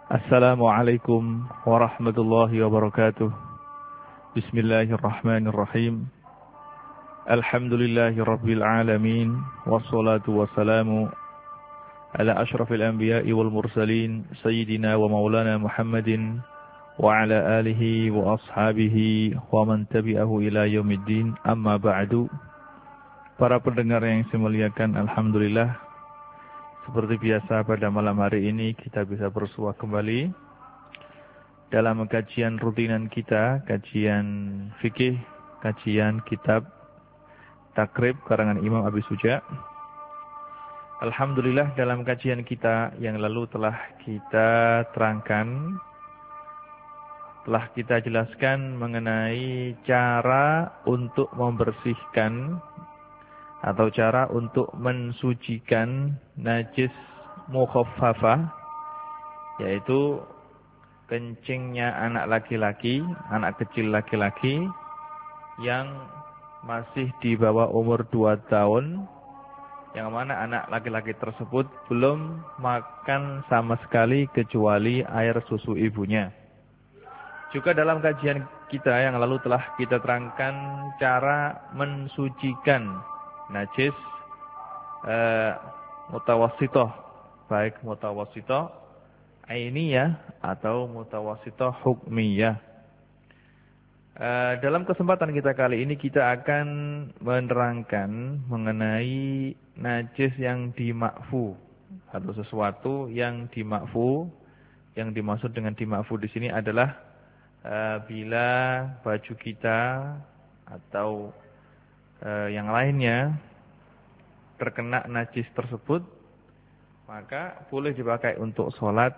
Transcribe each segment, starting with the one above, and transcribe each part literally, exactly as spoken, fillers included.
Assalamualaikum warahmatullahi wabarakatuh. Bismillahirrahmanirrahim. Alhamdulillahi rabbil alamin. Wassalatu wassalamu ala ashrafil anbiya'i wal mursalin Sayyidina wa maulana Muhammadin wa ala alihi wa ashabihi wa man tabi'ahu ila yaumiddin. Amma ba'du. Para pendengar yang saya muliakan, alhamdulillah, seperti biasa pada malam hari ini kita bisa bersua kembali dalam kajian rutinan kita, kajian fikih, kajian kitab Takrib karangan Imam Abi Suja. Alhamdulillah, dalam kajian kita yang lalu telah kita terangkan, telah kita jelaskan mengenai cara untuk membersihkan atau cara untuk mensucikan najis mukhaffafah, yaitu kencingnya anak laki-laki, anak kecil laki-laki yang masih di bawah umur dua tahun, yang mana anak laki-laki tersebut belum makan sama sekali kecuali air susu ibunya. Juga dalam kajian kita yang lalu telah kita terangkan cara mensucikan najis eh, mutawassithah, baik mutawassithah ainiyah atau mutawassithah hukmiyah. Eh, dalam kesempatan kita kali ini kita akan menerangkan mengenai najis yang dimakfu atau sesuatu yang dimakfu. Yang dimaksud dengan dimakfu di sini adalah eh, bila baju kita atau Uh, yang lainnya terkena najis tersebut, maka boleh dipakai untuk sholat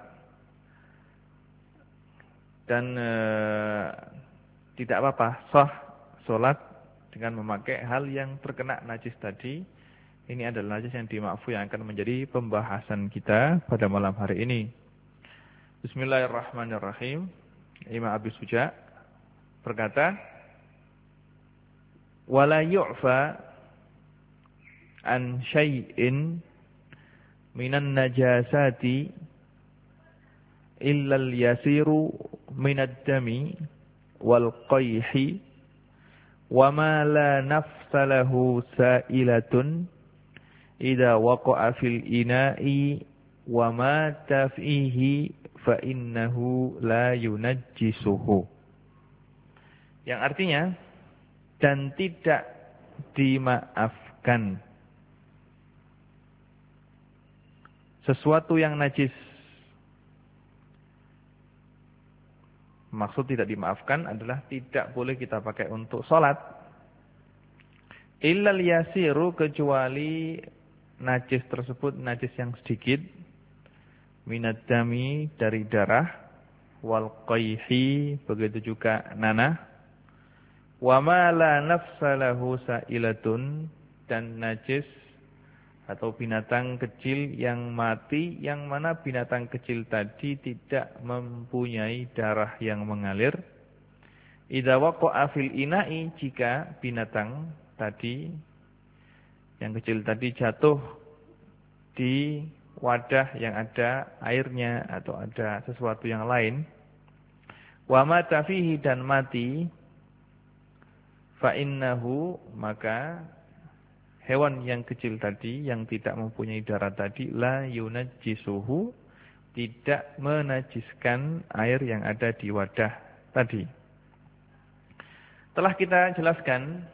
dan uh, tidak apa-apa, sah sholat dengan memakai hal yang terkena najis tadi. Ini adalah najis yang dimakfu yang akan menjadi pembahasan kita pada malam hari ini. Bismillahirrahmanirrahim. Imam Abi Suja berkata, wala yu'fa an syai'in minan najasati illa al-yasiru minad dami wal qayhi wa ma la nafsa lahu sa'ilatun idza waqa'a fil ina'i wa ma tafihi fa innahu la yunajjisuhu. Yang artinya, dan tidak dimaafkan sesuatu yang najis. Maksud tidak dimaafkan adalah tidak boleh kita pakai untuk sholat. Illal yasiru, kecuali najis tersebut najis yang sedikit. Minad dami, dari darah. Wal qayhi, begitu juga nanah. Wa ma la nafsa lahu sa'ilatun, dan najis atau binatang kecil yang mati, yang mana binatang kecil tadi tidak mempunyai darah yang mengalir. Idza waqa'a fil ina'i, jika binatang tadi yang kecil tadi jatuh di wadah yang ada airnya atau ada sesuatu yang lain. Wa mata fihi, dan mati. Fa'innahu, maka hewan yang kecil tadi yang tidak mempunyai darah tadi, la yunajjisuhu, tidak menajiskan air yang ada di wadah tadi. Telah kita jelaskan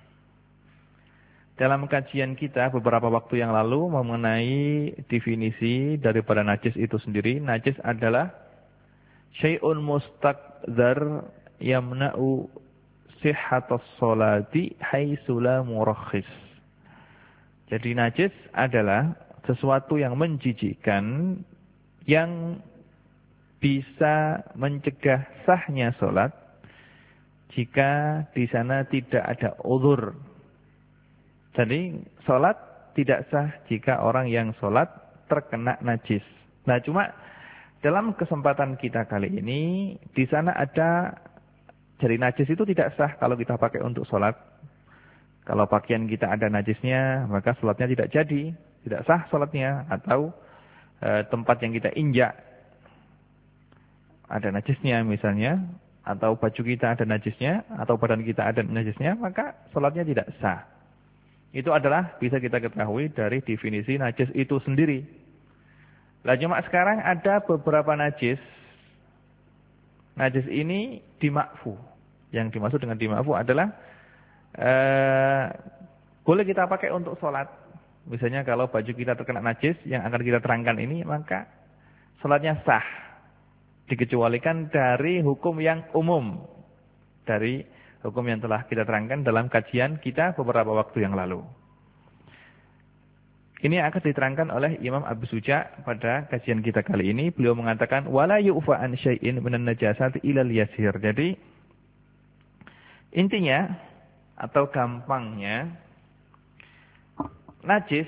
dalam kajian kita beberapa waktu yang lalu mengenai definisi daripada najis itu sendiri. Najis adalah syai'un mustaqdzar yamna'u sihhatus sholati haitsu la murakhis. Jadi najis adalah sesuatu yang menjijikkan yang bisa mencegah sahnya sholat jika di sana tidak ada uzur. Jadi sholat tidak sah jika orang yang sholat terkena najis. Nah, cuma dalam kesempatan kita kali ini di sana ada, jadi najis itu tidak sah kalau kita pakai untuk sholat. Kalau pakaian kita ada najisnya, maka sholatnya tidak jadi, tidak sah sholatnya. Atau e, tempat yang kita injak, ada najisnya misalnya, atau baju kita ada najisnya, atau badan kita ada najisnya, maka sholatnya tidak sah. Itu adalah bisa kita ketahui dari definisi najis itu sendiri. Lah cuma sekarang ada beberapa najis. Najis ini dimakfu. Yang dimaksud dengan dimakfu adalah eh, boleh kita pakai untuk sholat. Misalnya kalau baju kita terkena najis yang akan kita terangkan ini, maka sholatnya sah. Dikecualikan dari hukum yang umum. Dari hukum yang telah kita terangkan dalam kajian kita beberapa waktu yang lalu. Ini akan diterangkan oleh Imam Abu Suja pada kajian kita kali ini. Beliau mengatakan, wala yu'fa an syai'in minan najasati ilal yasir. Jadi, intinya, atau gampangnya, najis,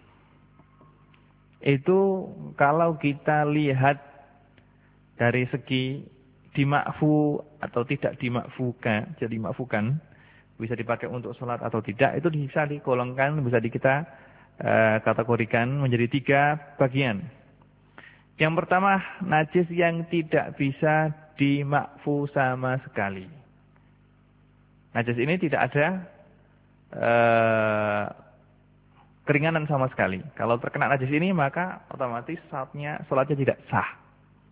itu kalau kita lihat dari segi dimakfu atau tidak dimakfukan, jadi dimakfukan, bisa dipakai untuk sholat atau tidak, itu bisa digolongkan, bisa di kita uh, kategorikan menjadi tiga bagian. Yang pertama, najis yang tidak bisa dimakfu sama sekali. Najis ini tidak ada uh, keringanan sama sekali. Kalau terkena najis ini, maka otomatis sholatnya, sholatnya tidak sah.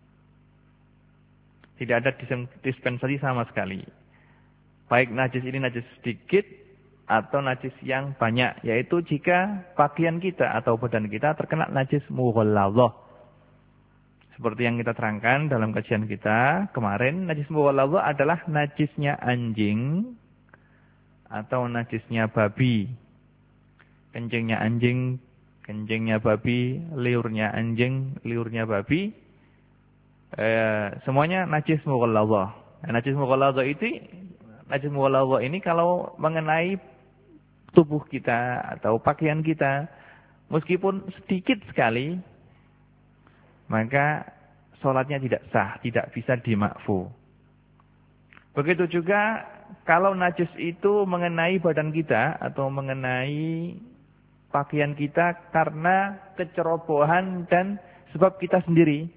Tidak ada dispensasi sama sekali. Baik najis ini najis sedikit atau najis yang banyak. Yaitu jika pakaian kita atau badan kita terkena najis mughalladhah. Seperti yang kita terangkan dalam kajian kita kemarin. Najis mughalladhah adalah najisnya anjing atau najisnya babi. Kencingnya anjing, kencingnya babi, liurnya anjing, liurnya babi. Eh, semuanya najis mughalladhah. Nah, najis mughalladhah itu, najis mughalladhah ini kalau mengenai tubuh kita atau pakaian kita, meskipun sedikit sekali, maka sholatnya tidak sah, tidak bisa dimakfu. Begitu juga kalau najis itu mengenai badan kita atau mengenai pakaian kita karena kecerobohan dan sebab kita sendiri.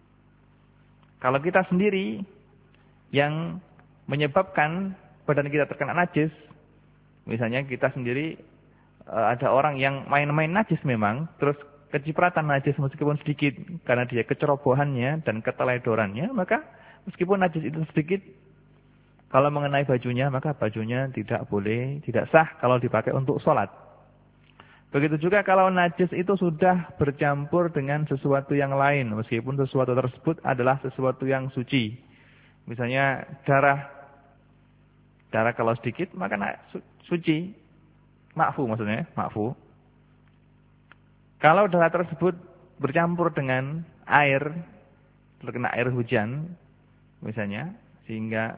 Kalau kita sendiri yang menyebabkan badan kita terkena najis, misalnya kita sendiri ada orang yang main-main najis memang, terus kecipratan najis meskipun sedikit karena dia kecerobohannya dan keteledorannya, maka meskipun najis itu sedikit, kalau mengenai bajunya, maka bajunya tidak boleh, tidak sah kalau dipakai untuk sholat. Begitu juga kalau najis itu sudah bercampur dengan sesuatu yang lain, meskipun sesuatu tersebut adalah sesuatu yang suci. Misalnya darah, darah kalau sedikit maka su suci, makfu maksudnya, makfu. Kalau darah tersebut bercampur dengan air, terkena air hujan, misalnya, sehingga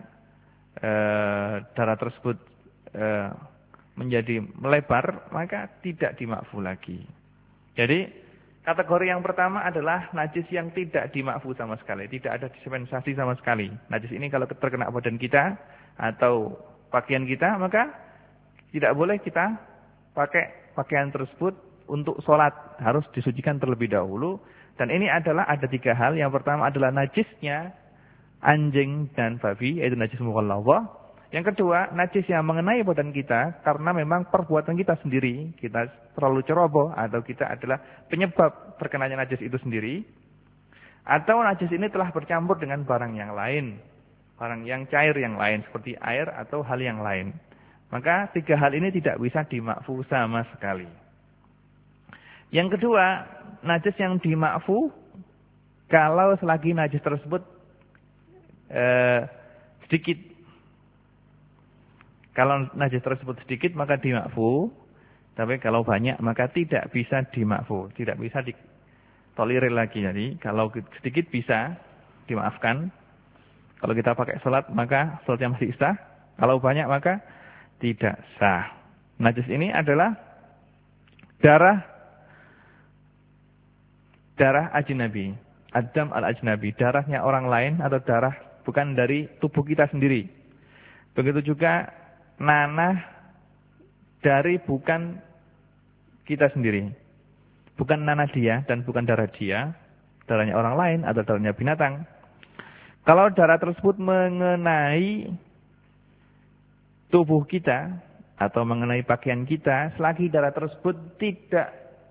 eh, darah tersebut eh, menjadi melebar, maka tidak dimakfu lagi. Jadi, kategori yang pertama adalah najis yang tidak dimakfu sama sekali. Tidak ada dispensasi sama sekali. Najis ini kalau terkena badan kita atau pakaian kita, maka tidak boleh kita pakai pakaian tersebut untuk sholat. Harus disucikan terlebih dahulu. Dan ini adalah ada tiga hal. Yang pertama adalah najisnya anjing dan babi, yaitu najis mughalladhah. Yang kedua, najis yang mengenai badan kita karena memang perbuatan kita sendiri, kita terlalu ceroboh atau kita adalah penyebab terkenanya najis itu sendiri. Atau najis ini telah bercampur dengan barang yang lain, barang yang cair yang lain seperti air atau hal yang lain. Maka tiga hal ini tidak bisa dimakfu sama sekali. Yang kedua, najis yang dimakfu kalau selagi najis tersebut eh, sedikit. Kalau najis tersebut sedikit maka dimakfu, tapi kalau banyak maka tidak bisa dimakfu, tidak bisa ditolerir lagi. Jadi kalau sedikit bisa dimaafkan. Kalau kita pakai sholat maka sholatnya masih sah. Kalau banyak maka tidak sah. Najis ini adalah darah darah ajnabi, adam al-ajnabi, darahnya orang lain atau darah bukan dari tubuh kita sendiri. Begitu juga nanah dari bukan kita sendiri. Bukan nanah dia dan bukan darah dia. Darahnya orang lain atau darahnya binatang. Kalau darah tersebut mengenai tubuh kita atau mengenai pakaian kita, selagi darah tersebut tidak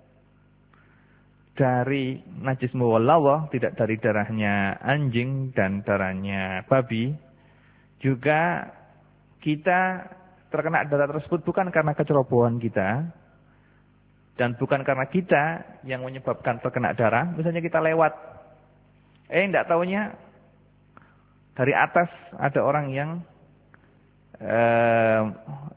dari najis muwallawah, tidak dari darahnya anjing dan darahnya babi, juga kita terkena darah tersebut bukan karena kecerobohan kita, dan bukan karena kita yang menyebabkan terkena darah. Misalnya kita lewat, eh tidak taunya dari atas ada orang yang eh,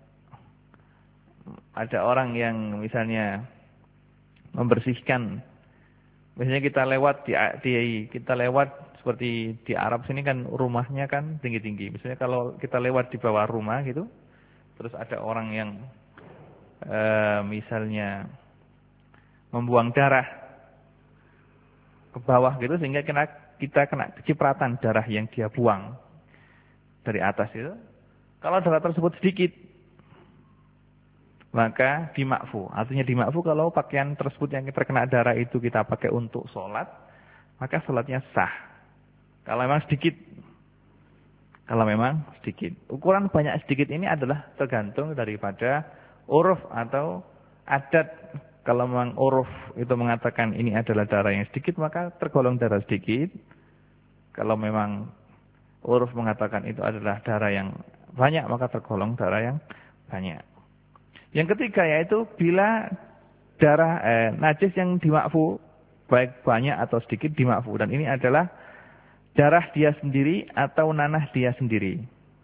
ada orang yang misalnya membersihkan. Misalnya kita lewat di, di kita lewat seperti di Arab sini kan rumahnya kan tinggi-tinggi. Misalnya kalau kita lewat di bawah rumah gitu, terus ada orang yang eh, misalnya membuang darah ke bawah gitu sehingga kena, kita kena kecipratan darah yang dia buang dari atas itu. Kalau darah tersebut sedikit, maka dimakfu. Artinya dimakfu kalau pakaian tersebut yang terkena darah itu kita pakai untuk sholat, maka sholatnya sah. Kalau memang sedikit, kalau memang sedikit. Ukuran banyak sedikit ini adalah tergantung daripada uruf atau adat. Kalau memang uruf itu mengatakan ini adalah darah yang sedikit, maka tergolong darah sedikit. Kalau memang uruf mengatakan itu adalah darah yang banyak, maka tergolong darah yang banyak. Yang ketiga yaitu bila darah eh, najis yang dimakfu, baik banyak atau sedikit dimakfu. Dan ini adalah darah dia sendiri atau nanah dia sendiri.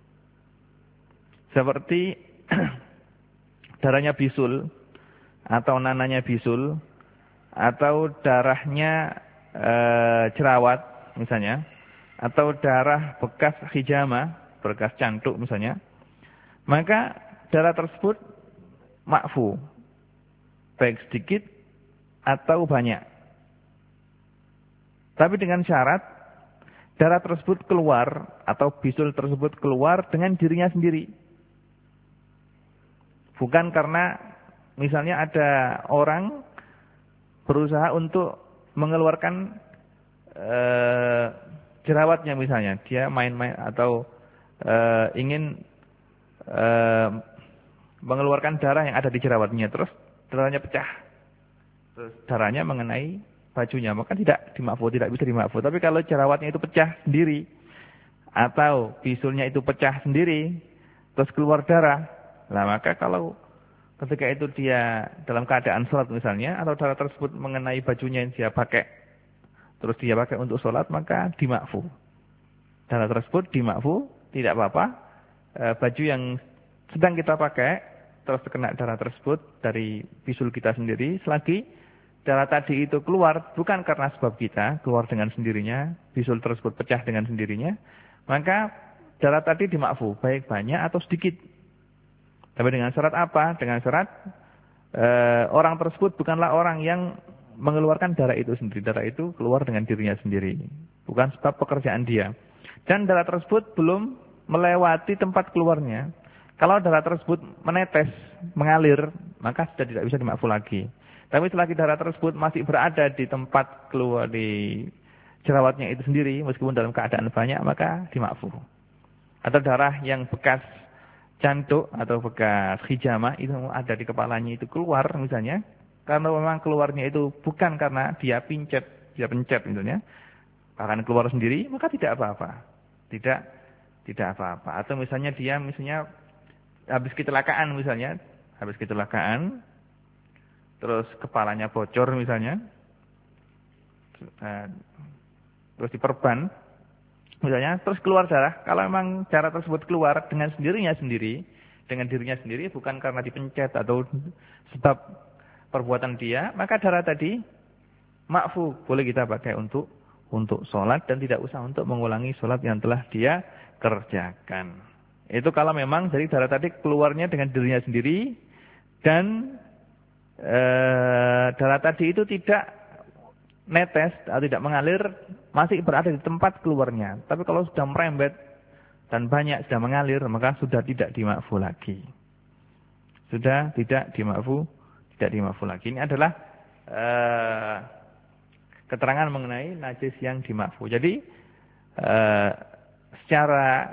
Seperti darahnya bisul, atau nananya bisul, atau darahnya e, jerawat misalnya, atau darah bekas hijama, bekas cantuk misalnya, maka darah tersebut makfu, baik sedikit atau banyak. Tapi dengan syarat darah tersebut keluar atau bisul tersebut keluar dengan dirinya sendiri. Bukan karena misalnya ada orang berusaha untuk mengeluarkan e, jerawatnya misalnya. Dia main-main atau e, ingin e, mengeluarkan darah yang ada di jerawatnya. Terus darahnya pecah. Terus darahnya mengenai bajunya. Maka tidak dimakfu, tidak bisa dimakfu. Tapi kalau jerawatnya itu pecah sendiri, atau bisulnya itu pecah sendiri, terus keluar darah, nah maka kalau ketika itu dia dalam keadaan sholat misalnya, atau darah tersebut mengenai bajunya yang dia pakai, terus dia pakai untuk sholat, maka dimakfu. Darah tersebut dimakfu, tidak apa-apa. E, baju yang sedang kita pakai, terus terkena darah tersebut dari bisul kita sendiri, selagi darah tadi itu keluar, bukan karena sebab kita, keluar dengan sendirinya, bisul tersebut pecah dengan sendirinya, maka darah tadi dimakfu, baik banyak atau sedikit. Tapi dengan syarat apa? Dengan syarat e, orang tersebut bukanlah orang yang mengeluarkan darah itu sendiri. Darah itu keluar dengan dirinya sendiri. Bukan sebab pekerjaan dia. Dan darah tersebut belum melewati tempat keluarnya. Kalau darah tersebut menetes, mengalir, maka sudah tidak bisa dimakfu lagi. Tapi selagi darah tersebut masih berada di tempat keluar di jerawatnya itu sendiri, meskipun dalam keadaan banyak, maka dimakfu. Atau darah yang bekas cantuk atau bekas hijamah itu ada di kepalanya itu keluar misalnya, karena memang keluarnya itu bukan karena dia pincet, dia pencet misalnya, bahkan keluar sendiri, maka tidak apa-apa. Tidak tidak apa-apa. Atau misalnya dia misalnya habis kecelakaan misalnya, habis kecelakaan terus kepalanya bocor misalnya, terus diperban misalnya, terus keluar darah. Kalau memang darah tersebut keluar dengan sendirinya sendiri, dengan dirinya sendiri, bukan karena dipencet atau sebab perbuatan dia, maka darah tadi makfu, boleh kita pakai untuk untuk sholat dan tidak usah untuk mengulangi sholat yang telah dia kerjakan. Itu kalau memang dari darah tadi keluarnya dengan dirinya sendiri dan e, darah tadi itu tidak netes atau tidak mengalir, masih berada di tempat keluarnya. Tapi kalau sudah merembet dan banyak sudah mengalir, maka sudah tidak dimakfu lagi. Sudah tidak dimakfu, tidak dimakfu lagi. Ini adalah uh, keterangan mengenai najis yang dimakfu. Jadi uh, secara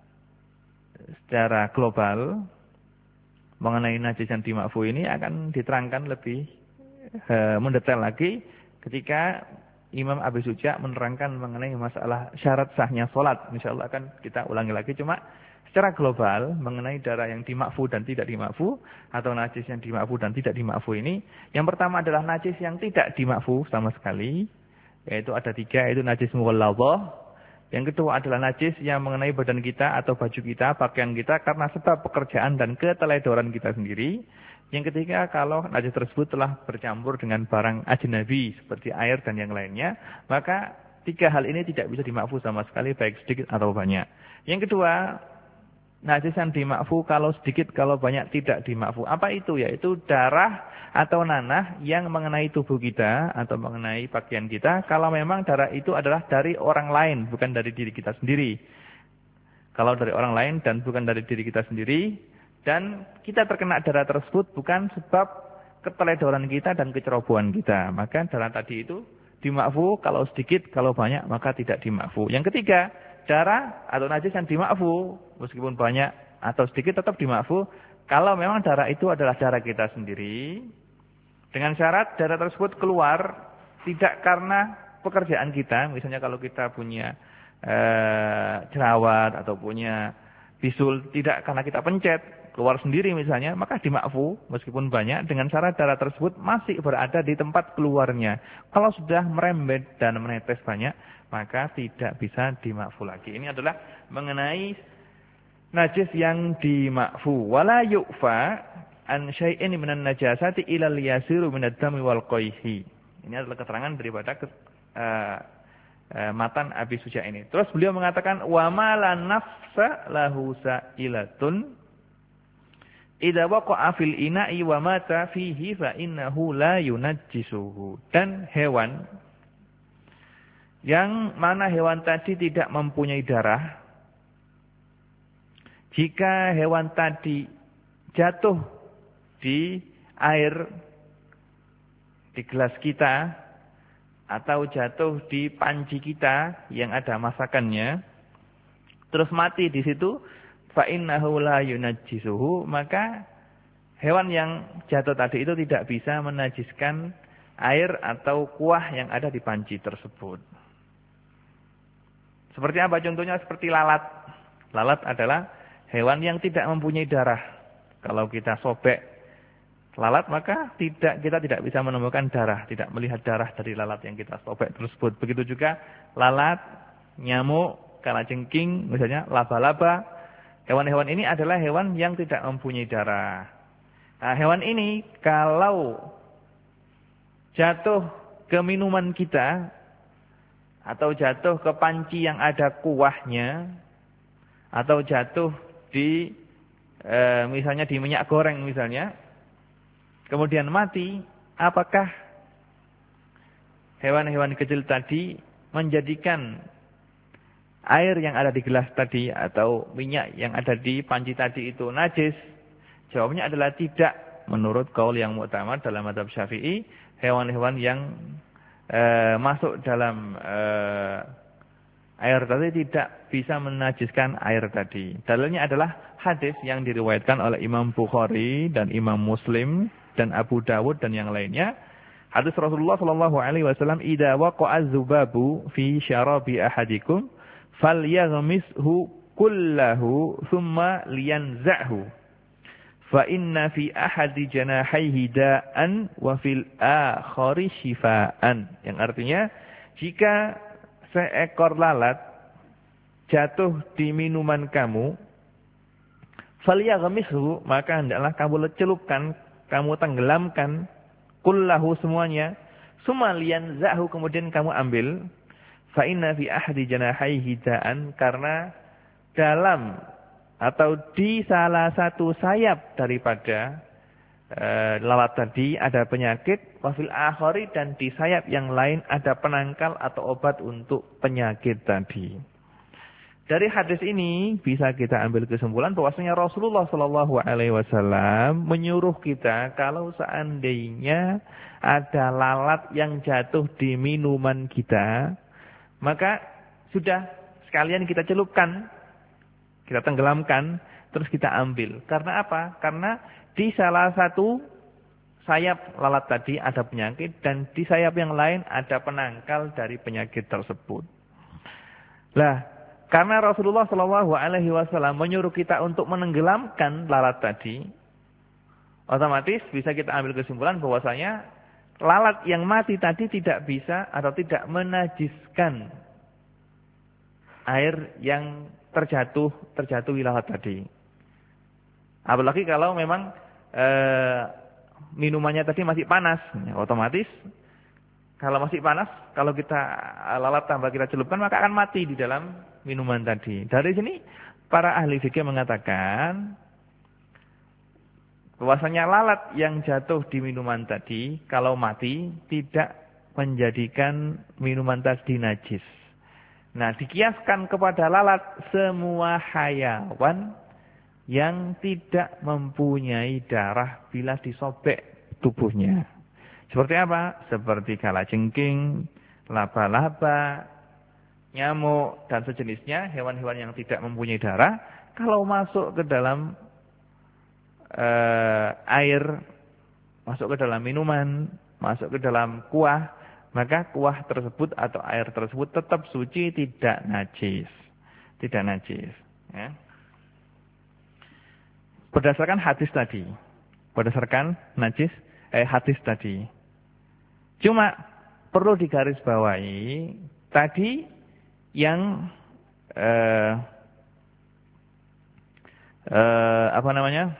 secara global mengenai najis yang dimakfu ini akan diterangkan lebih uh, mendetail lagi ketika Imam Abi Suja menerangkan mengenai masalah syarat sahnya sholat. Insyaallah akan kita ulangi lagi. Cuma secara global mengenai darah yang dimakfu dan tidak dimakfu, atau najis yang dimakfu dan tidak dimakfu ini, yang pertama adalah najis yang tidak dimakfu sama sekali, yaitu ada tiga, yaitu najis mughalladhah. Yang kedua adalah najis yang mengenai badan kita atau baju kita, pakaian kita karena sebab pekerjaan dan keteledoran kita sendiri. Yang ketiga, kalau najis tersebut telah bercampur dengan barang ajnabi seperti air dan yang lainnya, maka tiga hal ini tidak bisa dimakfu sama sekali, baik sedikit atau banyak. Yang kedua, najis yang dimakfu kalau sedikit, kalau banyak tidak dimakfu. Apa itu? Yaitu darah atau nanah yang mengenai tubuh kita atau mengenai pakaian kita, kalau memang darah itu adalah dari orang lain, bukan dari diri kita sendiri. Kalau dari orang lain dan bukan dari diri kita sendiri, dan kita terkena darah tersebut bukan sebab keteledoran kita dan kecerobohan kita, maka darah tadi itu dimakfu. Kalau sedikit, kalau banyak maka tidak dimakfu. Yang ketiga, darah atau najis yang dimakfu meskipun banyak atau sedikit tetap dimakfu kalau memang darah itu adalah darah kita sendiri, dengan syarat darah tersebut keluar tidak karena pekerjaan kita. Misalnya kalau kita punya eh, jerawat atau punya bisul, tidak karena kita pencet, keluar sendiri misalnya, maka dimakfu meskipun banyak dengan syarat darah tersebut masih berada di tempat keluarnya. Kalau sudah merembet dan menetes banyak, maka tidak bisa dimakfu lagi. Ini adalah mengenai najis yang dimakfu. Wala yu'fa an syai'in minan najasati ilal yasiru minad dami wal qayhi. Ini adalah keterangan daripada uh, uh, matan Abi Suja ini. Terus beliau mengatakan wa ma la nafsa lahu sa'ilatun idza waqa'a fil ina'i wa mata fihi fa innahu la yunajjisuhu. Dan hewan yang mana hewan tadi tidak mempunyai darah, jika hewan tadi jatuh di air di gelas kita atau jatuh di panci kita yang ada masakannya, terus mati di situ, fa innahu la yunajjisuhu, maka hewan yang jatuh tadi itu tidak bisa menajiskan air atau kuah yang ada di panci tersebut. Seperti apa contohnya? Seperti lalat. Lalat adalah hewan yang tidak mempunyai darah. Kalau kita sobek lalat, maka tidak kita tidak bisa menemukan darah, tidak melihat darah dari lalat yang kita sobek tersebut. Begitu juga lalat, nyamuk, kalajengking, misalnya laba-laba. Hewan-hewan ini adalah hewan yang tidak mempunyai darah. Nah, hewan ini kalau jatuh ke minuman kita atau jatuh ke panci yang ada kuahnya, atau jatuh di e, misalnya di minyak goreng misalnya, kemudian mati, apakah hewan-hewan kecil tadi menjadikan air yang ada di gelas tadi atau minyak yang ada di panci tadi itu najis? Jawabnya adalah tidak. Menurut qaul yang mu'tamad dalam mazhab Syafi'i, hewan-hewan yang e, masuk dalam e, air tadi tidak bisa menajiskan air tadi. Dalilnya adalah hadis yang diriwayatkan oleh Imam Bukhari dan Imam Muslim dan Abu Dawud dan yang lainnya. Hadis Rasulullah sallallahu alaihi wasallam, "Idza waqa'a dzubabu fi syarabi ahadikum falyaghmishu kullahu thumma liyanza'hu. Fa inna fi ahadi janahaihi da'an wa fil akhari shifaan." Yang artinya, jika seekor lalat jatuh di minuman kamu, falyaghmishu, maka hendaklah kamu celupkan, kamu tenggelamkan, kullahu semuanya, summa liyanza'hu, kemudian kamu ambil. Fa inna fi ahadi janahaihi da'an, karena dalam atau di salah satu sayap daripada e, lalat tadi ada penyakit, wafil akhari, dan di sayap yang lain ada penangkal atau obat untuk penyakit tadi. Dari hadis ini bisa kita ambil kesimpulan bahwasanya Rasulullah Shallallahu Alaihi Wasallam menyuruh kita kalau seandainya ada lalat yang jatuh di minuman kita, maka sudah sekalian kita celupkan, kita tenggelamkan, terus kita ambil. Karena apa? Karena di salah satu sayap lalat tadi ada penyakit, dan di sayap yang lain ada penangkal dari penyakit tersebut. Lah, karena Rasulullah shallallahu alaihi wasallam menyuruh kita untuk menenggelamkan lalat tadi, otomatis bisa kita ambil kesimpulan bahwasanya lalat yang mati tadi tidak bisa atau tidak menajiskan air yang terjatuh terjatuh lalat tadi. Apalagi kalau memang e, minumannya tadi masih panas, ya, otomatis kalau masih panas, kalau kita lalat tambah kita celupkan maka akan mati di dalam minuman tadi. Dari sini para ahli fikih mengatakan bahwasanya lalat yang jatuh di minuman tadi kalau mati tidak menjadikan minuman tadi najis. Nah, dikiaskan kepada lalat semua hayawan yang tidak mempunyai darah bila disobek tubuhnya. Seperti apa? Seperti kalajengking, laba-laba, nyamuk dan sejenisnya, hewan-hewan yang tidak mempunyai darah kalau masuk ke dalam Uh, air, masuk ke dalam minuman, masuk ke dalam kuah, maka kuah tersebut atau air tersebut tetap suci, tidak najis, tidak najis. Ya. Berdasarkan hadis tadi, berdasarkan najis, eh hadis tadi. Cuma perlu digarisbawahi tadi yang uh, uh, apa namanya?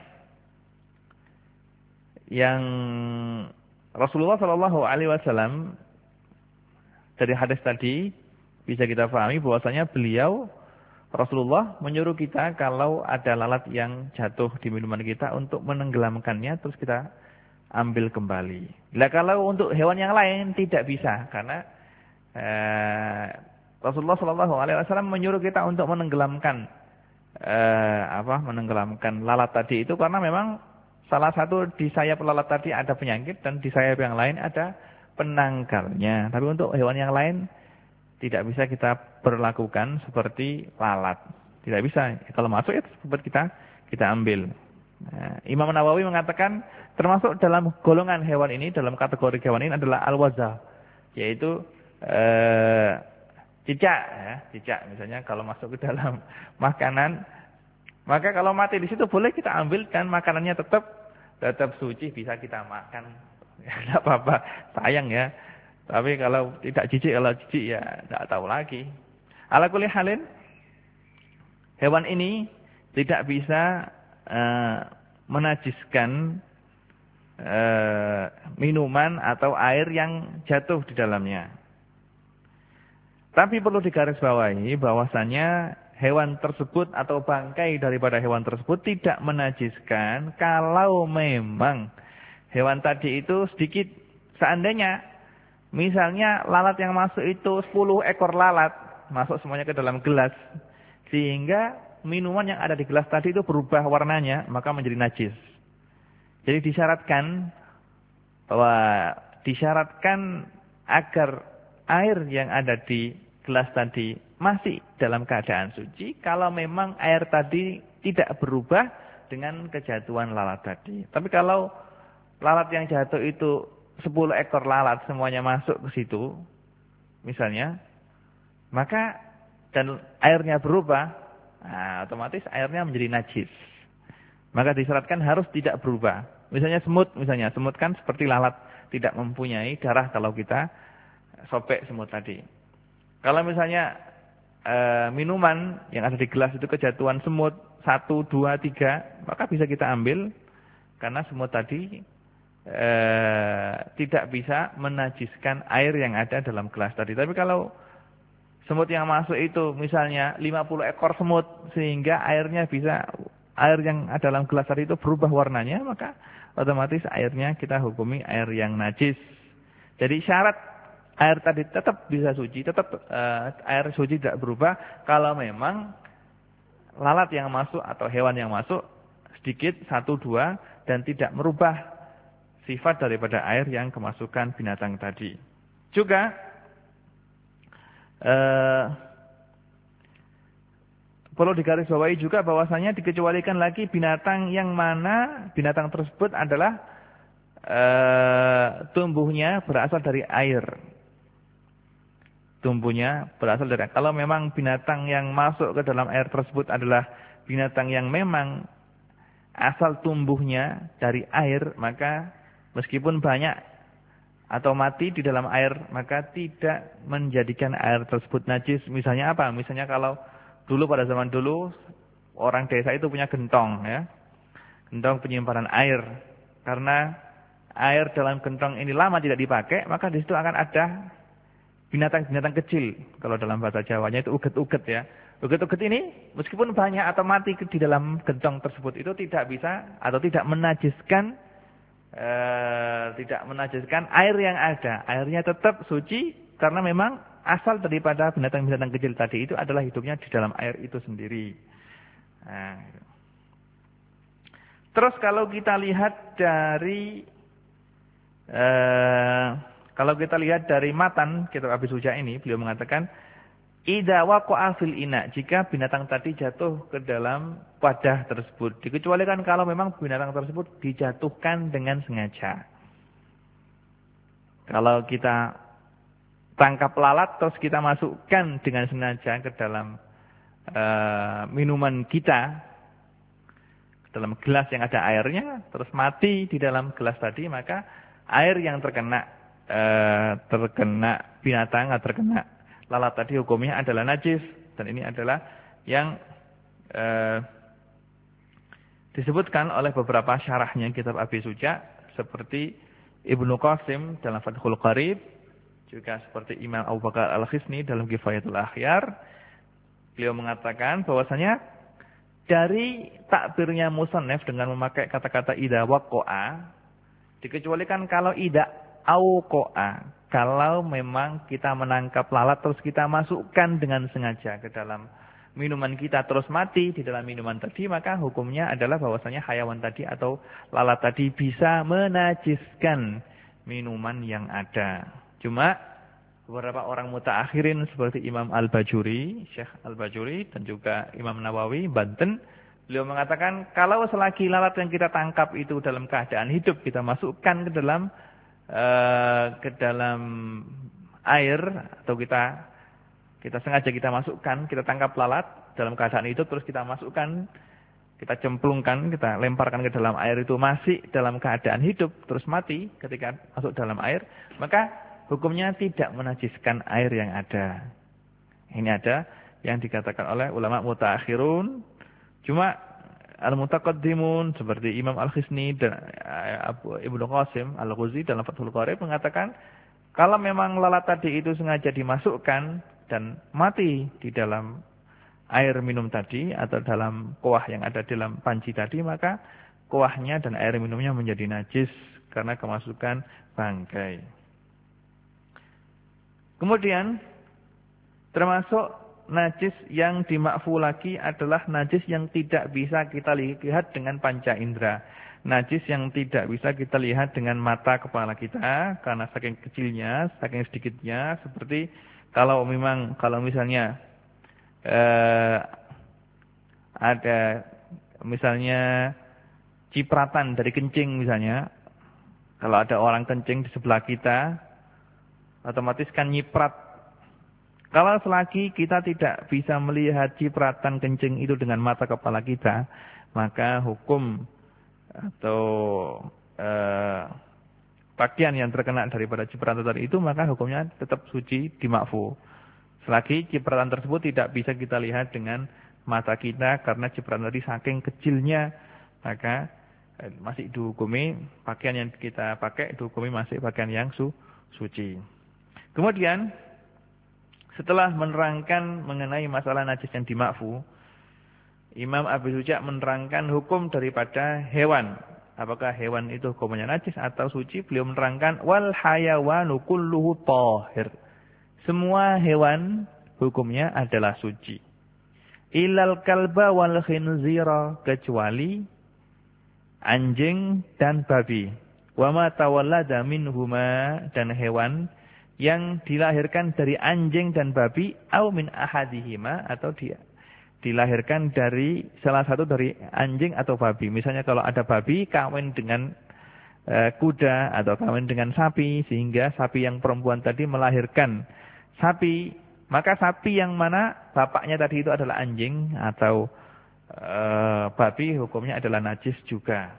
Yang Rasulullah shallallahu alaihi wasallam dari hadis tadi bisa kita pahami bahwasanya beliau Rasulullah menyuruh kita kalau ada lalat yang jatuh di minuman kita untuk menenggelamkannya terus kita ambil kembali. Nah, kalau untuk hewan yang lain tidak bisa karena eh, Rasulullah shallallahu alaihi wasallam menyuruh kita untuk menenggelamkan eh, apa menenggelamkan lalat tadi itu karena memang salah satu di sayap lalat tadi ada penyakit dan di sayap yang lain ada penangkalnya. Tapi untuk hewan yang lain tidak bisa kita berlakukan seperti lalat. Tidak bisa. Kalau masuk ya seperti kita kita ambil. Nah, Imam Nawawi mengatakan termasuk dalam golongan hewan ini, dalam kategori hewan ini adalah al-waza, yaitu eh, cicak. Ya, cicak misalnya kalau masuk ke dalam makanan, maka kalau mati di situ boleh kita ambil dan makanannya tetap tetap suci, bisa kita makan. Tidak apa-apa, sayang ya. Tapi kalau tidak jijik, kalau jijik ya tidak tahu lagi. Ala kulli halin, hewan ini tidak bisa uh, menajiskan uh, minuman atau air yang jatuh di dalamnya. Tapi perlu digarisbawahi bahwasannya hewan tersebut atau bangkai daripada hewan tersebut tidak menajiskan kalau memang hewan tadi itu sedikit. Seandainya misalnya lalat yang masuk itu sepuluh ekor lalat masuk semuanya ke dalam gelas, sehingga minuman yang ada di gelas tadi itu berubah warnanya, maka menjadi najis. Jadi disyaratkan bahwa disyaratkan agar air yang ada di gelas tadi masih dalam keadaan suci kalau memang air tadi tidak berubah dengan kejatuhan lalat tadi. Tapi kalau lalat yang jatuh itu sepuluh ekor lalat semuanya masuk ke situ, misalnya, maka dan airnya berubah, nah, otomatis airnya menjadi najis. Maka disyaratkan harus tidak berubah. Misalnya semut, misalnya semut kan seperti lalat, tidak mempunyai darah kalau kita sobek semut tadi. Kalau misalnya e, minuman yang ada di gelas itu kejatuhan semut satu, dua, tiga, maka bisa kita ambil karena semut tadi e, tidak bisa menajiskan air yang ada dalam gelas tadi. Tapi kalau semut yang masuk itu misalnya lima puluh ekor semut sehingga airnya bisa air yang ada dalam gelas tadi itu berubah warnanya, maka otomatis airnya kita hukumi air yang najis. Jadi syarat air tadi tetap bisa suci, tetap uh, air suci tidak berubah kalau memang lalat yang masuk atau hewan yang masuk sedikit satu dua dan tidak merubah sifat daripada air yang kemasukan binatang tadi. Juga uh, perlu digarisbawahi juga bahwasanya dikecualikan lagi binatang yang mana binatang tersebut adalah e, tumbuhnya berasal dari air. Tumbuhnya berasal dari air. Kalau memang binatang yang masuk ke dalam air tersebut adalah binatang yang memang asal tumbuhnya dari air, maka meskipun banyak atau mati di dalam air, maka tidak menjadikan air tersebut najis. Misalnya apa? Misalnya kalau dulu pada zaman dulu orang desa itu punya gentong, ya, gentong penyimpanan air. Karena air dalam gentong ini lama tidak dipakai, maka di situ akan ada binatang-binatang kecil. Kalau dalam bahasa Jawanya itu uget-uget, ya. Uget-uget ini meskipun banyak atau mati di dalam gentong tersebut itu tidak bisa atau tidak menajiskan eh, tidak menajiskan air yang ada. Airnya tetap suci karena memang asal daripada binatang-binatang kecil tadi itu adalah hidupnya di dalam air itu sendiri. Nah, terus kalau kita lihat dari eh, kalau kita lihat dari matan kitab Abi Suja ini, beliau mengatakan idza waqa'a fil ina, jika binatang tadi jatuh ke dalam wadah tersebut, dikecualikan kalau memang binatang tersebut dijatuhkan dengan sengaja. Kalau kita tangkap lalat terus kita masukkan dengan sengaja ke dalam uh, minuman kita, ke dalam gelas yang ada airnya, terus mati di dalam gelas tadi, maka air yang terkena uh, terkena binatang atau terkena lalat tadi hukumnya adalah najis. Dan ini adalah yang uh, disebutkan oleh beberapa syarahnya kitab Abi Suja, seperti Ibnu Qasim dalam Fathul Qarib, juga seperti Imam Abu Bakar Al-Khisni dalam Kifayatul Akhyar. Beliau mengatakan bahwasanya dari takbirnya musannaf dengan memakai kata-kata idza waqa'a, dikecualikan kalau idza auqa'a, kalau memang kita menangkap lalat terus kita masukkan dengan sengaja ke dalam minuman kita terus mati di dalam minuman tadi, maka hukumnya adalah bahwasanya hayawan tadi atau lalat tadi bisa menajiskan minuman yang ada. Cuma beberapa orang mutaakhirin seperti Imam Al-Bajuri, Syekh Al-Bajuri dan juga Imam Nawawi Banten, beliau mengatakan kalau selagi lalat yang kita tangkap itu dalam keadaan hidup kita masukkan ke dalam uh, ke dalam air, atau kita kita sengaja kita masukkan, kita tangkap lalat dalam keadaan itu terus kita masukkan, kita cemplungkan, kita lemparkan ke dalam air, itu masih dalam keadaan hidup terus mati ketika masuk dalam air, maka hukumnya tidak menajiskan air yang ada. Ini ada yang dikatakan oleh ulama mutaakhirun. Cuma al-mutaqaddimun seperti Imam Al-Khisni dan Ibnu Qasim Al-Ghuzi dalam Fathul Qarib mengatakan kalau memang lalat tadi itu sengaja dimasukkan dan mati di dalam air minum tadi atau dalam kuah yang ada di dalam panci tadi, maka kuahnya dan air minumnya menjadi najis karena kemasukan bangkai. Kemudian termasuk najis yang dimakfu lagi adalah najis yang tidak bisa kita lihat dengan panca indera. Najis yang tidak bisa kita lihat dengan mata kepala kita karena saking kecilnya, saking sedikitnya, seperti kalau memang kalau misalnya eh, ada misalnya cipratan dari kencing misalnya, kalau ada orang kencing di sebelah kita, otomatis kan nyiprat. Kalau selagi kita tidak bisa melihat cipratan kencing itu dengan mata kepala kita, maka hukum atau eh, bagian yang terkena daripada cipratan tadi itu, maka hukumnya tetap suci dimakfu. Selagi cipratan tersebut tidak bisa kita lihat dengan mata kita karena cipratan tadi saking kecilnya, maka eh, masih dihukumi pakaian yang kita pakai dihukumi masih pakaian yang su suci. Kemudian setelah menerangkan mengenai masalah najis yang dimakfu, Imam Abi Suja menerangkan hukum daripada hewan. Apakah hewan itu hukumnya najis atau suci? Beliau menerangkan wal hayawanu kulluhu thahir. Semua hewan hukumnya adalah suci. Ilal kalba wal khinzira, kecuali anjing dan babi. Wa ma tawallada minhuma, dan hewan yang dilahirkan dari anjing dan babi, au min ahadihima, atau dia dilahirkan dari salah satu dari anjing atau babi. Misalnya kalau ada babi kawin dengan e, kuda atau kawin dengan sapi, sehingga sapi yang perempuan tadi melahirkan sapi, maka sapi yang mana bapaknya tadi itu adalah anjing atau e, babi, hukumnya adalah najis juga.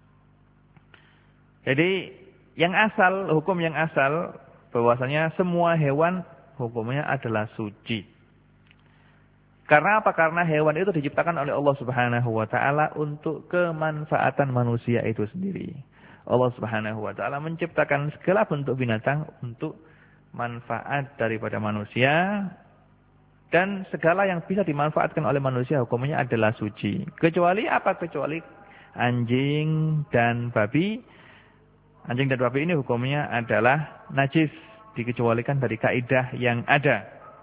Jadi yang asal, hukum yang asal bahwasanya semua hewan hukumnya adalah suci. Karena apa? Karena hewan itu diciptakan oleh Allah Subhanahu wa taala untuk kemanfaatan manusia itu sendiri. Allah Subhanahu wa taala menciptakan segala bentuk binatang untuk manfaat daripada manusia, dan segala yang bisa dimanfaatkan oleh manusia hukumnya adalah suci. Kecuali apa? Kecuali anjing dan babi. Anjing dan babi ini hukumnya adalah najis, dikecualikan dari kaidah yang ada.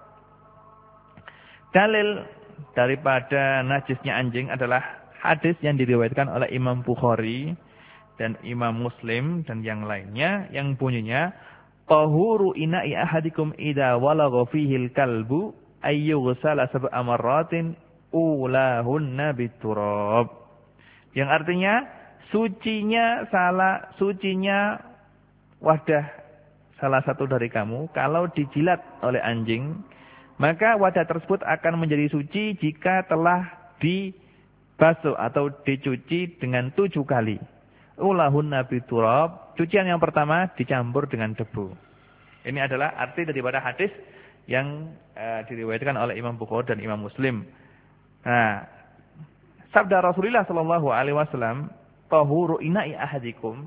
Dalil daripada najisnya anjing adalah hadis yang diriwayatkan oleh Imam Bukhari dan Imam Muslim dan yang lainnya, yang bunyinya tahuru ina'i ahadikum idza walagha fihil kalbu ayyughsala sab'a marratin ulahunna biturab. Yang artinya sucinya salah sucinya wadah salah satu dari kamu kalau dijilat oleh anjing, maka wadah tersebut akan menjadi suci jika telah dibasuh atau dicuci dengan tujuh kali. Ulahunna biturab. Cucian yang pertama dicampur dengan debu. Ini adalah arti daripada hadis yang uh, diriwayatkan oleh Imam Bukhari dan Imam Muslim. Nah, sabda Rasulullah sallallahu alaihi wasallam, tahuru ina'i ahadikum,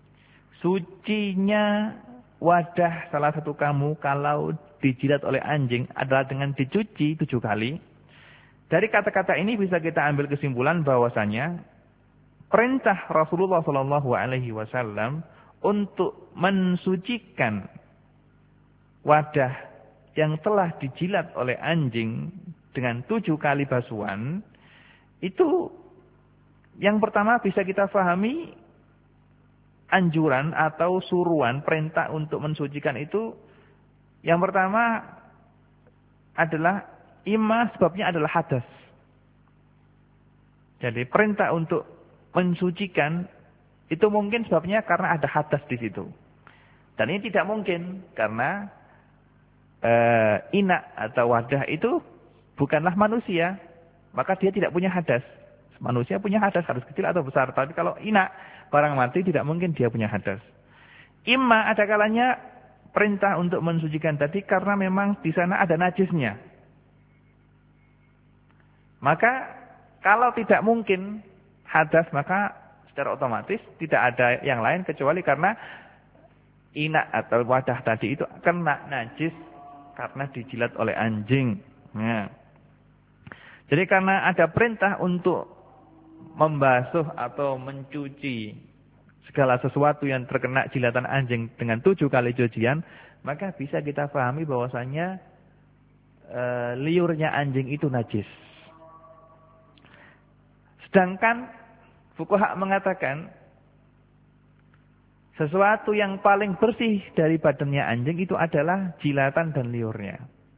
sucinya wadah salah satu kamu kalau dijilat oleh anjing adalah dengan dicuci tujuh kali. Dari kata-kata ini bisa kita ambil kesimpulan bahwasanya perintah Rasulullah sallallahu alaihi wasallam untuk mensucikan wadah yang telah dijilat oleh anjing dengan tujuh kali basuhan, itu yang pertama bisa kita fahami anjuran atau suruhan perintah untuk mensucikan itu. Yang pertama adalah imma sebabnya adalah hadas. Jadi perintah untuk mensucikan itu mungkin sebabnya karena ada hadas di situ. Dan ini tidak mungkin karena e, inak atau wadah itu bukanlah manusia, maka dia tidak punya hadas. Manusia punya hadas, harus kecil atau besar. Tapi kalau inak, barang mati, tidak mungkin dia punya hadas. Imma ada kalanya perintah untuk mensucikan tadi karena memang di sana ada najisnya. Maka kalau tidak mungkin hadas, maka secara otomatis tidak ada yang lain kecuali karena inak atau wadah tadi itu kena najis karena dijilat oleh anjing. Nah, jadi karena ada perintah untuk membasuh atau mencuci segala sesuatu yang terkena jilatan anjing dengan tujuh kali cucian, maka bisa kita pahami bahwasanya e, liurnya anjing itu najis. Sedangkan fuqaha mengatakan sesuatu yang paling bersih dari badannya anjing itu adalah jilatan dan liurnya.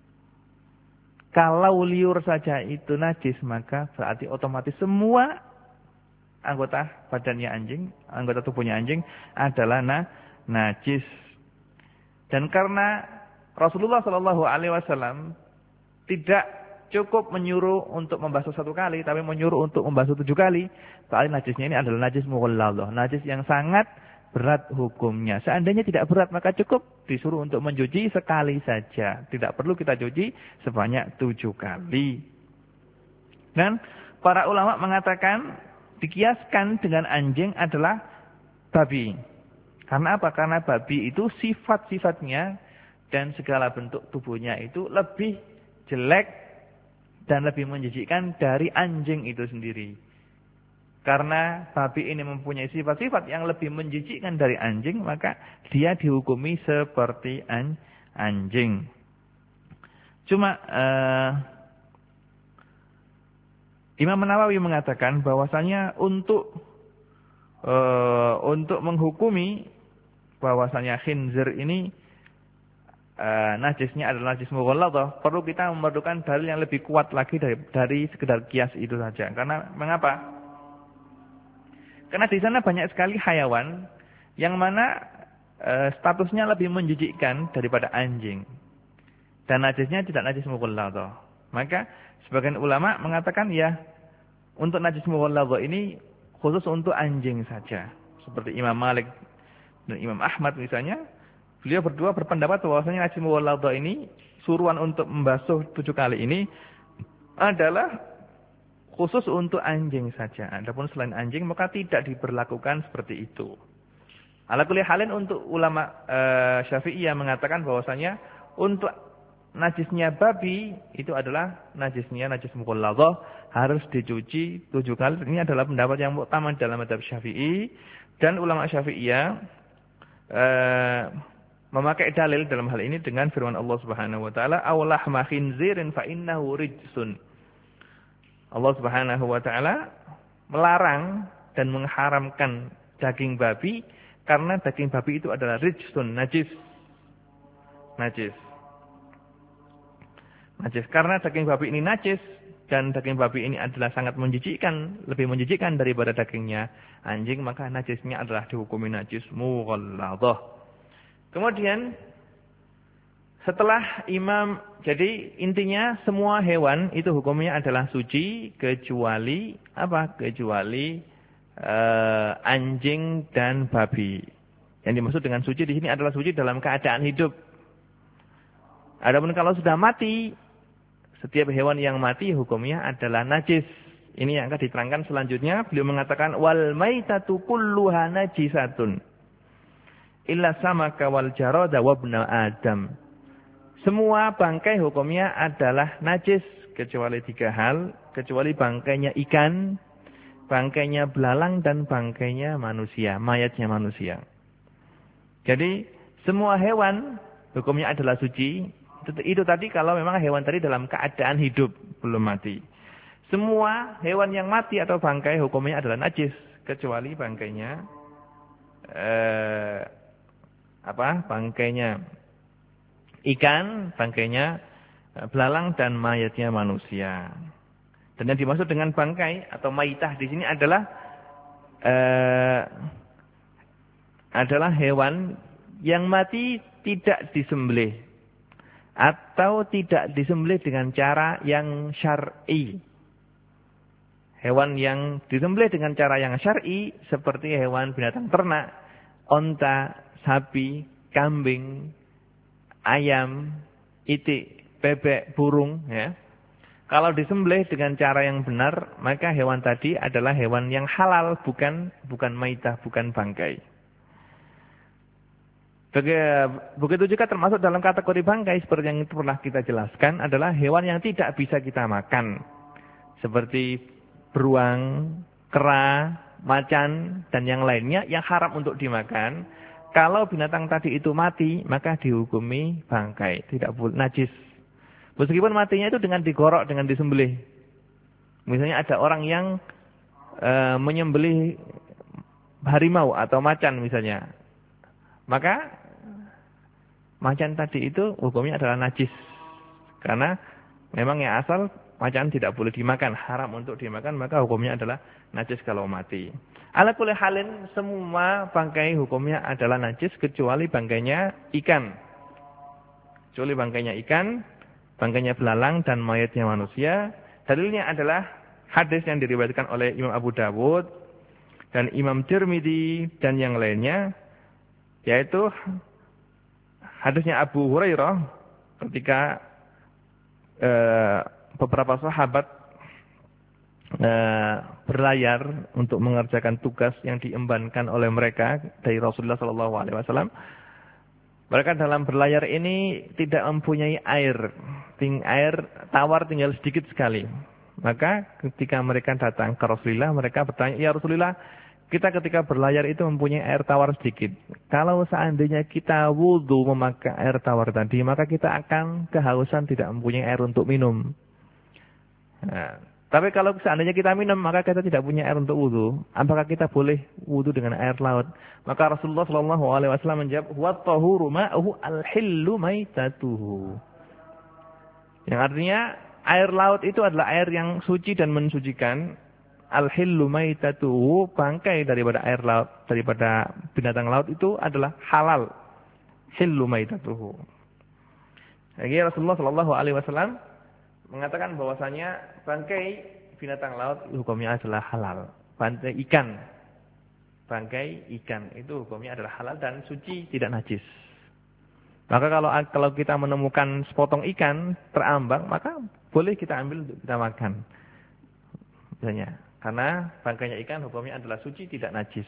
Kalau liur saja itu najis, maka berarti otomatis semua anggota badannya anjing, anggota tubuhnya anjing adalah na, najis. Dan karena Rasulullah shallallahu alaihi wasallam tidak cukup menyuruh untuk membasuh satu kali, tapi menyuruh untuk membasuh tujuh kali, berarti najisnya ini adalah najis mughalladhah, najis yang sangat berat hukumnya. Seandainya tidak berat, maka cukup disuruh untuk mencuci sekali saja. Tidak perlu kita cuci sebanyak tujuh kali. Dan para ulama mengatakan dikiaskan dengan anjing adalah babi. Karena apa? Karena babi itu sifat-sifatnya dan segala bentuk tubuhnya itu lebih jelek dan lebih menjijikkan dari anjing itu sendiri. Karena babi ini mempunyai sifat-sifat yang lebih menjijikkan dari anjing, maka dia dihukumi seperti an anjing. Cuma uh, Imam Nawawi mengatakan bahwasanya untuk uh, untuk menghukumi bahwasanya khinzir ini uh, najisnya adalah najis mughalladhah, perlu kita memerlukan dalil yang lebih kuat lagi dari dari sekedar kias itu saja. Karena mengapa? Karena di sana banyak sekali hayawan yang mana uh, statusnya lebih menjijikkan daripada anjing. Dan najisnya tidak najis mughalladhah. Maka sebagian ulama mengatakan ya, untuk najis mughalladhah ini khusus untuk anjing saja. Seperti Imam Malik dan Imam Ahmad misalnya, beliau berdua berpendapat bahwasanya najis mughalladhah ini, suruhan untuk membasuh tujuh kali ini adalah khusus untuk anjing saja. Adapun selain anjing maka tidak diberlakukan seperti itu. Ala kulli halin, untuk ulama uh, Syafi'iyah mengatakan bahwasanya untuk najisnya babi itu adalah najisnya najis mughalladhah, harus dicuci tujuh kali. Ini adalah pendapat yang utama dalam mazhab Syafi'i, dan ulama Syafi'iyah eh, memakai dalil dalam hal ini dengan firman Allah Subhanahu wa taala, "Aw lahma khinzirin fa innahu rijsun." Allah Subhanahu wa taala melarang dan mengharamkan daging babi karena daging babi itu adalah rijsun, najis. Najis. Najis. Karena daging babi ini najis, dan daging babi ini adalah sangat menjijikkan, lebih menjijikkan daripada dagingnya anjing, maka najisnya adalah dihukumi najis mughalladhah. Kemudian setelah imam, jadi intinya semua hewan itu hukumnya adalah suci kecuali apa? Kecuali uh, anjing dan babi. Yang dimaksud dengan suci di sini adalah suci dalam keadaan hidup. Adapun kalau sudah mati, setiap hewan yang mati hukumnya adalah najis. Ini yang akan diterangkan selanjutnya. Beliau mengatakan wal maitatu kulluha najisatun illa samaka wal jarada wa ibna adam. Semua bangkai hukumnya adalah najis kecuali tiga hal, kecuali bangkainya ikan, bangkainya belalang, dan bangkainya manusia, mayatnya manusia. Jadi semua hewan hukumnya adalah suci. Itu, itu tadi kalau memang hewan tadi dalam keadaan hidup, belum mati. Semua hewan yang mati atau bangkai hukumnya adalah najis kecuali bangkainya eh, apa? Bangkainya ikan, bangkainya belalang, dan mayatnya manusia. Dan yang dimaksud dengan bangkai atau maitah di sini adalah eh, adalah hewan yang mati tidak disembelih atau tidak disembelih dengan cara yang syar'i. Hewan yang disembelih dengan cara yang syar'i seperti hewan binatang ternak, onta, sapi, kambing, ayam, itik, bebek, burung, ya. Kalau disembelih dengan cara yang benar, maka hewan tadi adalah hewan yang halal, bukan bukan maitah, bukan bangkai. Begitu juga termasuk dalam kategori bangkai seperti yang itu pernah kita jelaskan adalah hewan yang tidak bisa kita makan. Seperti beruang, kera, macan, dan yang lainnya yang haram untuk dimakan. Kalau binatang tadi itu mati, maka dihukumi bangkai, tidak boleh najis. Meskipun matinya itu dengan digorok, dengan disembelih. Misalnya ada orang yang e, menyembelih harimau atau macan misalnya. Maka macan tadi itu hukumnya adalah najis. Karena memang yang asal macan tidak boleh dimakan, haram untuk dimakan, maka hukumnya adalah najis kalau mati. Ala kulli halin, semua bangkai hukumnya adalah najis kecuali bangkainya ikan. Kecuali bangkainya ikan, bangkainya belalang, dan mayatnya manusia. Dalilnya adalah hadis yang diriwayatkan oleh Imam Abu Dawud dan Imam Tirmidzi dan yang lainnya, yaitu hadisnya Abu Hurairah ketika eh, beberapa sahabat eh, berlayar untuk mengerjakan tugas yang diembankan oleh mereka dari Rasulullah Shallallahu Alaihi Wasallam. Mereka dalam berlayar ini tidak mempunyai air, ting air tawar tinggal sedikit sekali. Maka ketika mereka datang ke Rasulullah, mereka bertanya, ya Rasulullah, kita ketika berlayar itu mempunyai air tawar sedikit. Kalau seandainya kita wudhu memakai air tawar tadi, maka kita akan kehausan, tidak mempunyai air untuk minum. Nah, Tapi kalau seandainya kita minum, maka kita tidak punya air untuk wudu. Apakah kita boleh wudu dengan air laut? Maka Rasulullah Shallallahu Alaihi Wasallam menjawab, "Wa tahuru ma'uhu al-hillu maitatuhu." Yang artinya air laut itu adalah air yang suci dan mensucikan. Al-hillu maitatuhu, bangkai daripada air laut, daripada binatang laut itu adalah halal. Hillu maitatuhu. Jadi Rasulullah Shallallahu Alaihi Wasallam mengatakan bahwasanya bangkai binatang laut hukumnya adalah halal. Bangkai ikan, bangkai ikan itu hukumnya adalah halal dan suci, tidak najis. Maka kalau kalau kita menemukan sepotong ikan terambang, maka boleh kita ambil untuk kita makan. Misalnya, karena bangkainya ikan hukumnya adalah suci, tidak najis.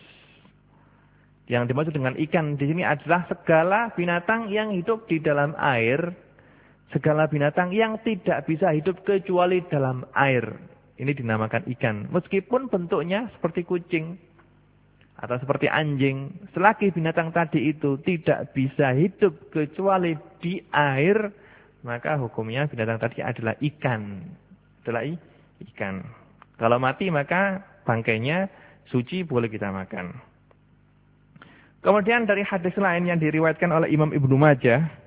Yang dimaksud dengan ikan di sini adalah segala binatang yang hidup di dalam air. Segala binatang yang tidak bisa hidup kecuali dalam air. Ini dinamakan ikan. Meskipun bentuknya seperti kucing. Atau seperti anjing. Selagi binatang tadi itu tidak bisa hidup kecuali di air. Maka hukumnya binatang tadi adalah ikan. Adalah ikan. Kalau mati maka bangkainya suci, boleh kita makan. Kemudian dari hadis lain yang diriwayatkan oleh Imam Ibnu Majah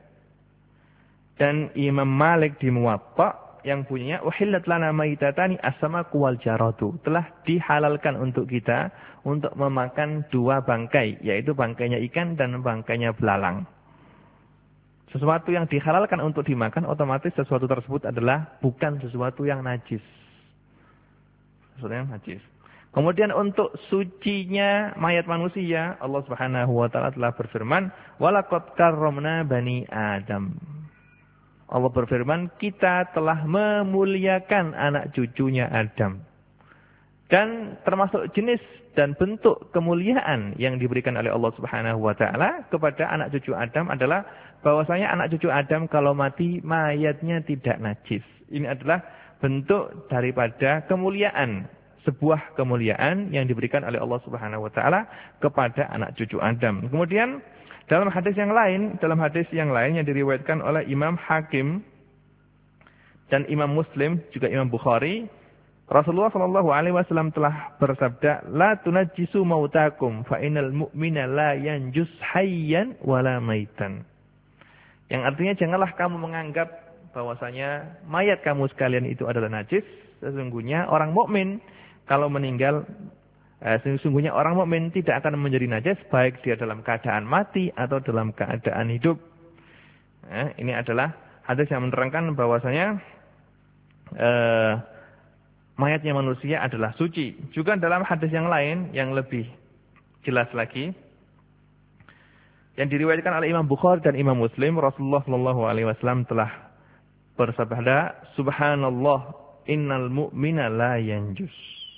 dan Imam Malik di Muwatta yang punya uhillat lana maitatani as-samaku wal jaradu, telah dihalalkan untuk kita untuk memakan dua bangkai, yaitu bangkainya ikan dan bangkainya belalang. Sesuatu yang dihalalkan untuk dimakan, otomatis sesuatu tersebut adalah bukan sesuatu yang najis. Sesuatu yang najis. Kemudian untuk sucinya mayat manusia, Allah Subhanahu wa taala telah berfirman, "Walaqad karramna bani Adam." Allah berfirman, kita telah memuliakan anak cucunya Adam. Dan termasuk jenis dan bentuk kemuliaan yang diberikan oleh Allah Subhanahu wa taala kepada anak cucu Adam adalah bahwasanya anak cucu Adam kalau mati mayatnya tidak najis. Ini adalah bentuk daripada kemuliaan, sebuah kemuliaan yang diberikan oleh Allah Subhanahu wa taala kepada anak cucu Adam. Kemudian dalam hadis yang lain, dalam hadis yang lain yang diriwayatkan oleh Imam Hakim dan Imam Muslim, juga Imam Bukhari, Rasulullah Shallallahu Alaihi Wasallam telah bersabda, "La tunajjisu mautakum, fa innal mu'mina la yanjus hayyan wala maitan." Yang artinya janganlah kamu menganggap bahwasanya mayat kamu sekalian itu adalah najis. Sesungguhnya orang mukmin kalau meninggal, Eh, sesungguhnya orang mukmin tidak akan menjadi najis baik dia dalam keadaan mati atau dalam keadaan hidup. Eh, ini adalah hadis yang menerangkan bahwasanya eh, mayatnya manusia adalah suci. Juga dalam hadis yang lain yang lebih jelas lagi, yang diriwayatkan oleh Imam Bukhari dan Imam Muslim, Rasulullah Shallallahu Alaihi Wasallam telah bersabda, "Subhanallah, innal mu'mina la yanjus."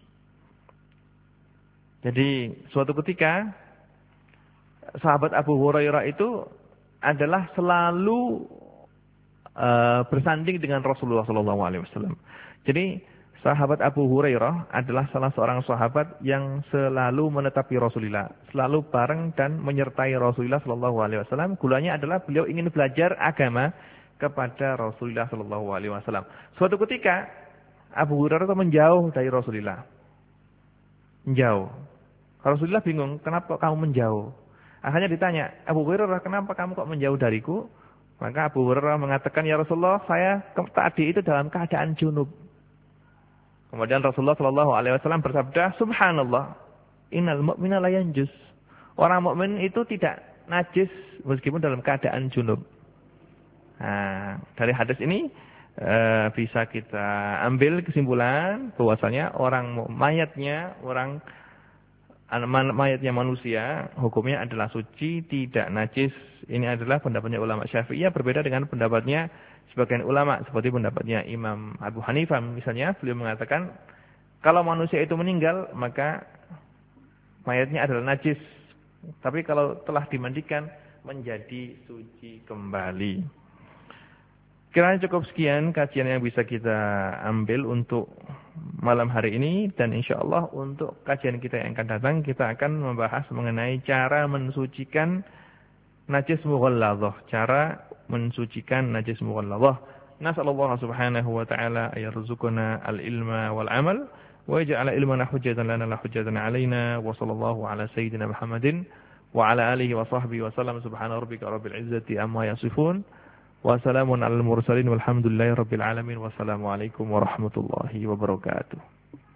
Jadi suatu ketika sahabat Abu Hurairah itu adalah selalu uh, bersanding dengan Rasulullah Shallallahu Alaihi Wasallam. Jadi sahabat Abu Hurairah adalah salah seorang sahabat yang selalu menetapi Rasulullah, selalu bareng dan menyertai Rasulullah Shallallahu Alaihi Wasallam. Gulanya adalah beliau ingin belajar agama kepada Rasulullah Shallallahu Alaihi Wasallam. Suatu ketika Abu Hurairah itu menjauh dari Rasulullah, menjauh. Rasulullah bingung, kenapa kamu menjauh? Akhirnya ditanya, Abu Hurairah, kenapa kamu kok menjauh dariku? Maka Abu Hurairah mengatakan, ya Rasulullah, saya tadi itu dalam keadaan junub. Kemudian Rasulullah Shallallahu Alaihi Wasallam bersabda, Subhanallah, innal mu'mina la yanjus. Orang mukmin itu tidak najis meskipun dalam keadaan junub. Nah, dari hadis ini e, bisa kita ambil kesimpulan bahwasanya orang mayatnya, orang mayatnya manusia, hukumnya adalah suci, tidak najis. Ini adalah pendapatnya ulama Syafi'iyah, berbeda dengan pendapatnya sebagian ulama, seperti pendapatnya Imam Abu Hanifah. Misalnya, beliau mengatakan, kalau manusia itu meninggal, maka mayatnya adalah najis. Tapi kalau telah dimandikan, menjadi suci kembali. Kiranya cukup sekian kajian yang bisa kita ambil untuk malam hari ini, dan insya Allah untuk kajian kita yang akan datang kita akan membahas mengenai cara mensucikan najis mughalladhah, cara mensucikan najis mughalladhah, Nas'alullah subhanahu wa ta'ala ayarzuqana al-ilma wal amal wa yaj'ala ilmana hujjatan lana la hujjatan 'alaina wa sallallahu ala sayyidina Muhammadin wa ala alihi wa sahbihi wa sallam. Subhana rabbika rabbil izzati amma yasifun wa salamun alal mursalin walhamdulillahi rabbil alamin. Wassalamualaikum warahmatullahi wabarakatuh.